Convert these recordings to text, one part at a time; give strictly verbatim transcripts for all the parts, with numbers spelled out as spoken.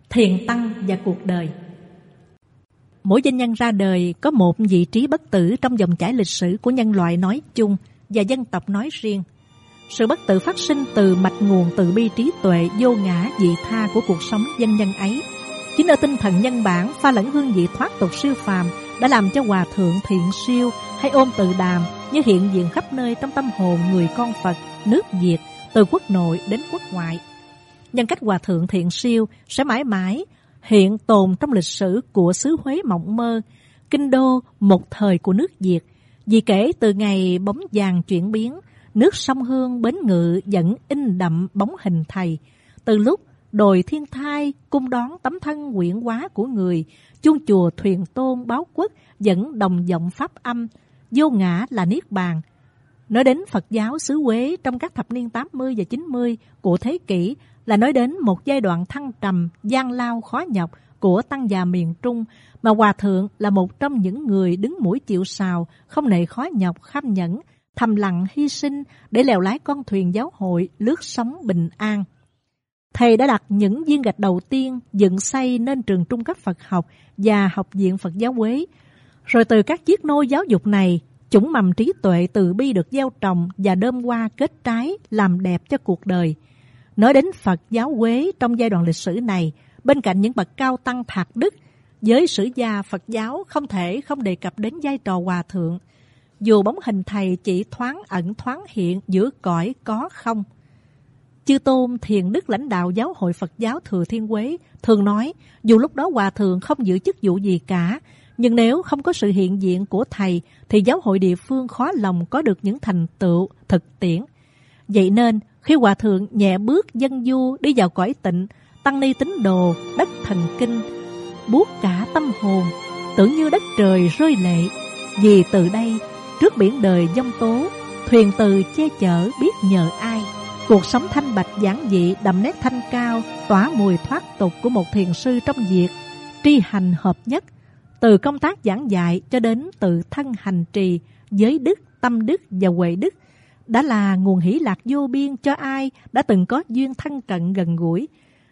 Thiền Tăng và cuộc đời. Mỗi doanh nhân ra đời có một vị trí bất tử trong dòng chảy lịch sử của nhân loại nói chung và dân tộc nói riêng. Sự bất tử phát sinh từ mạch nguồn từ bi trí tuệ vô ngã vị tha của cuộc sống doanh nhân ấy. Chính ở tinh thần nhân bản pha lẫn hương vị thoát tục siêu phàm đã làm cho Hòa Thượng Thiện Siêu hay Ôn Tự Đàm như hiện diện khắp nơi trong tâm hồn người con Phật, nước Việt, từ quốc nội đến quốc ngoại. Nhân cách Hòa Thượng Thiện Siêu sẽ mãi mãi hiện tồn trong lịch sử của xứ Huế mộng mơ, kinh đô một thời của nước Việt. Vì kể từ ngày bóng vàng chuyển biến, nước sông Hương bến ngự vẫn in đậm bóng hình thầy. Từ lúc đồi Thiên Thai cung đón tấm thân quyển hóa của người, chuông chùa Thuyền Tôn báo quốc vẫn đồng giọng pháp âm, vô ngã là niết bàn. Nói đến Phật giáo xứ Huế trong các thập niên tám mươi và chín mươi của thế kỷ là nói đến một giai đoạn thăng trầm, gian lao khó nhọc của tăng già miền Trung, mà Hòa Thượng là một trong những người đứng mũi chịu sào, không nể khó nhọc, kham nhẫn, thầm lặng hy sinh để lèo lái con thuyền giáo hội lướt sóng bình an. Thầy đã đặt những viên gạch đầu tiên dựng xây nên trường trung cấp Phật học và Học viện Phật giáo Huế. Rồi từ các chiếc nôi giáo dục này, chủng mầm trí tuệ từ bi được gieo trồng và đơm hoa kết trái làm đẹp cho cuộc đời. Nói đến Phật giáo Huế trong giai đoạn lịch sử này, bên cạnh những bậc cao tăng thạc đức, giới sử gia Phật giáo không thể không đề cập đến vai trò Hòa Thượng. Dù bóng hình thầy chỉ thoáng ẩn thoáng hiện giữa cõi có không. Chư Tôn Thiền Đức lãnh đạo Giáo hội Phật giáo Thừa Thiên Huế thường nói, dù lúc đó Hòa Thượng không giữ chức vụ gì cả, nhưng nếu không có sự hiện diện của thầy thì giáo hội địa phương khó lòng có được những thành tựu thực tiễn. Vậy nên khi Hòa Thượng nhẹ bước dân du đi vào cõi tịnh, tăng ni tín đồ đất thần kinh buốt cả tâm hồn, tưởng như đất trời rơi lệ. Vì từ đây trước biển đời giông tố, thuyền từ che chở biết nhờ ai. Cuộc sống thanh bạch giản dị đậm nét thanh cao, tỏa mùi thoát tục của một thiền sư trong việc tri hành hợp nhất, từ công tác giảng dạy cho đến tự thân hành trì, giới đức, tâm đức và huệ đức, đã là nguồn hỷ lạc vô biên cho ai đã từng có duyên thân cận gần gũi.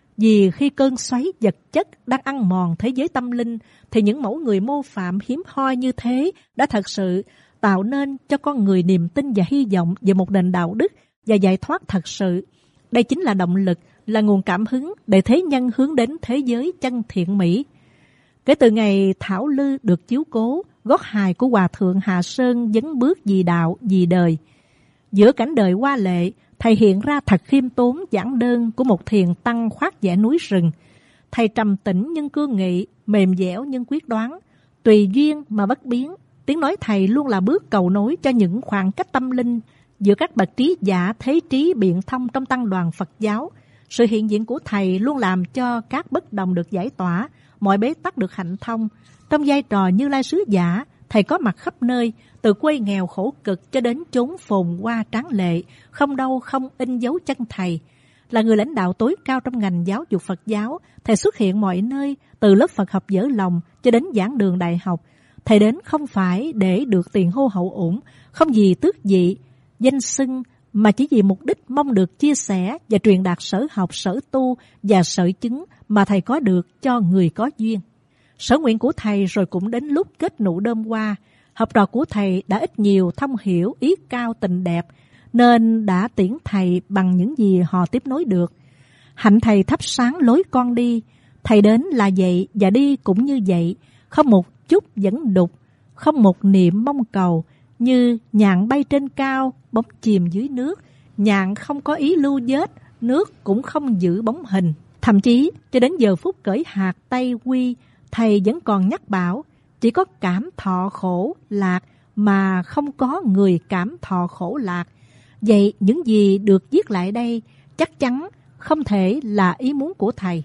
Vì khi cơn xoáy vật chất đang ăn mòn thế giới tâm linh, thì những mẫu người mô phạm hiếm hoi như thế đã thật sự tạo nên cho con người niềm tin và hy vọng về một nền đạo đức và giải thoát thật sự. Đây chính là động lực, là nguồn cảm hứng để thế nhân hướng đến thế giới chân thiện mỹ. Kể từ ngày Thảo Lư được chiếu cố, gót hài của Hòa Thượng Hạ Sơn dấn bước vì đạo, vì đời. Giữa cảnh đời hoa lệ, thầy hiện ra thật khiêm tốn giản đơn của một thiền tăng khoác vẻ núi rừng. Thầy trầm tĩnh nhưng cương nghị, mềm dẻo nhưng quyết đoán, tùy duyên mà bất biến. Tiếng nói thầy luôn là bước cầu nối cho những khoảng cách tâm linh giữa các bậc trí giả thế trí biện thông trong tăng đoàn Phật giáo. Sự hiện diện của thầy luôn làm cho các bất đồng được giải tỏa, mọi bế tắc được hạnh thông. Trong vai trò Như Lai sứ giả, thầy có mặt khắp nơi, từ quê nghèo khổ cực cho đến chốn phồn hoa tráng lệ, không đâu không in dấu chân thầy. Là người lãnh đạo tối cao trong ngành giáo dục Phật giáo, thầy xuất hiện mọi nơi, từ lớp Phật học dở lòng cho đến giảng đường đại học. Thầy đến không phải để được tiền hô hậu ủng, không vì tước dị, danh xưng, mà chỉ vì mục đích mong được chia sẻ và truyền đạt sở học, sở tu và sở chứng mà thầy có được cho người có duyên. Sở nguyện của thầy rồi cũng đến lúc kết nụ đơm hoa. Học trò của thầy đã ít nhiều thông hiểu ý cao tình đẹp, nên đã tiễn thầy bằng những gì họ tiếp nối được. Hạnh thầy thắp sáng lối con đi. Thầy đến là vậy và đi cũng như vậy, không một chút dẫn đục, không một niệm mong cầu, như nhạn bay trên cao, bóng chìm dưới nước. Nhạn không có ý lưu vết, nước cũng không giữ bóng hình. Thậm chí cho đến giờ phút cởi hạt Tây Quy, thầy vẫn còn nhắc bảo, chỉ có cảm thọ khổ lạc mà không có người cảm thọ khổ lạc. Vậy những gì được viết lại đây chắc chắn không thể là ý muốn của thầy.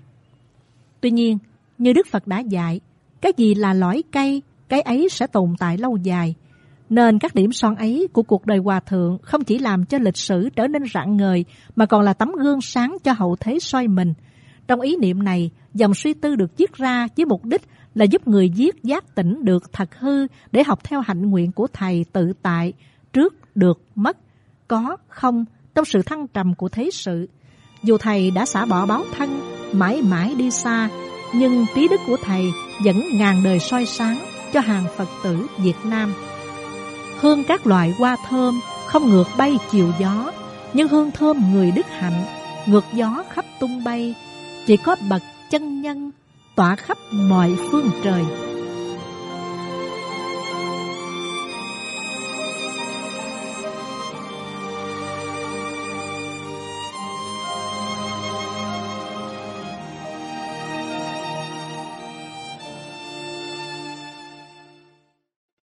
Tuy nhiên, như Đức Phật đã dạy, cái gì là lõi cây, cái ấy sẽ tồn tại lâu dài. Nên các điểm son ấy của cuộc đời Hòa Thượng không chỉ làm cho lịch sử trở nên rạng ngời, mà còn là tấm gương sáng cho hậu thế soi mình. Trong ý niệm này, dòng suy tư được viết ra với mục đích là giúp người viết giác tỉnh được thật hư để học theo hạnh nguyện của thầy tự tại, trước, được, mất, có, không, trong sự thăng trầm của thế sự. Dù thầy đã xả bỏ báo thân, mãi mãi đi xa, nhưng trí đức của Thầy vẫn ngàn đời soi sáng cho hàng Phật tử Việt Nam. Hương các loại hoa thơm không ngược bay chiều gió, nhưng hương thơm người đức hạnh ngược gió khắp tung bay. Chỉ có bậc chân nhân tỏa khắp mọi phương trời.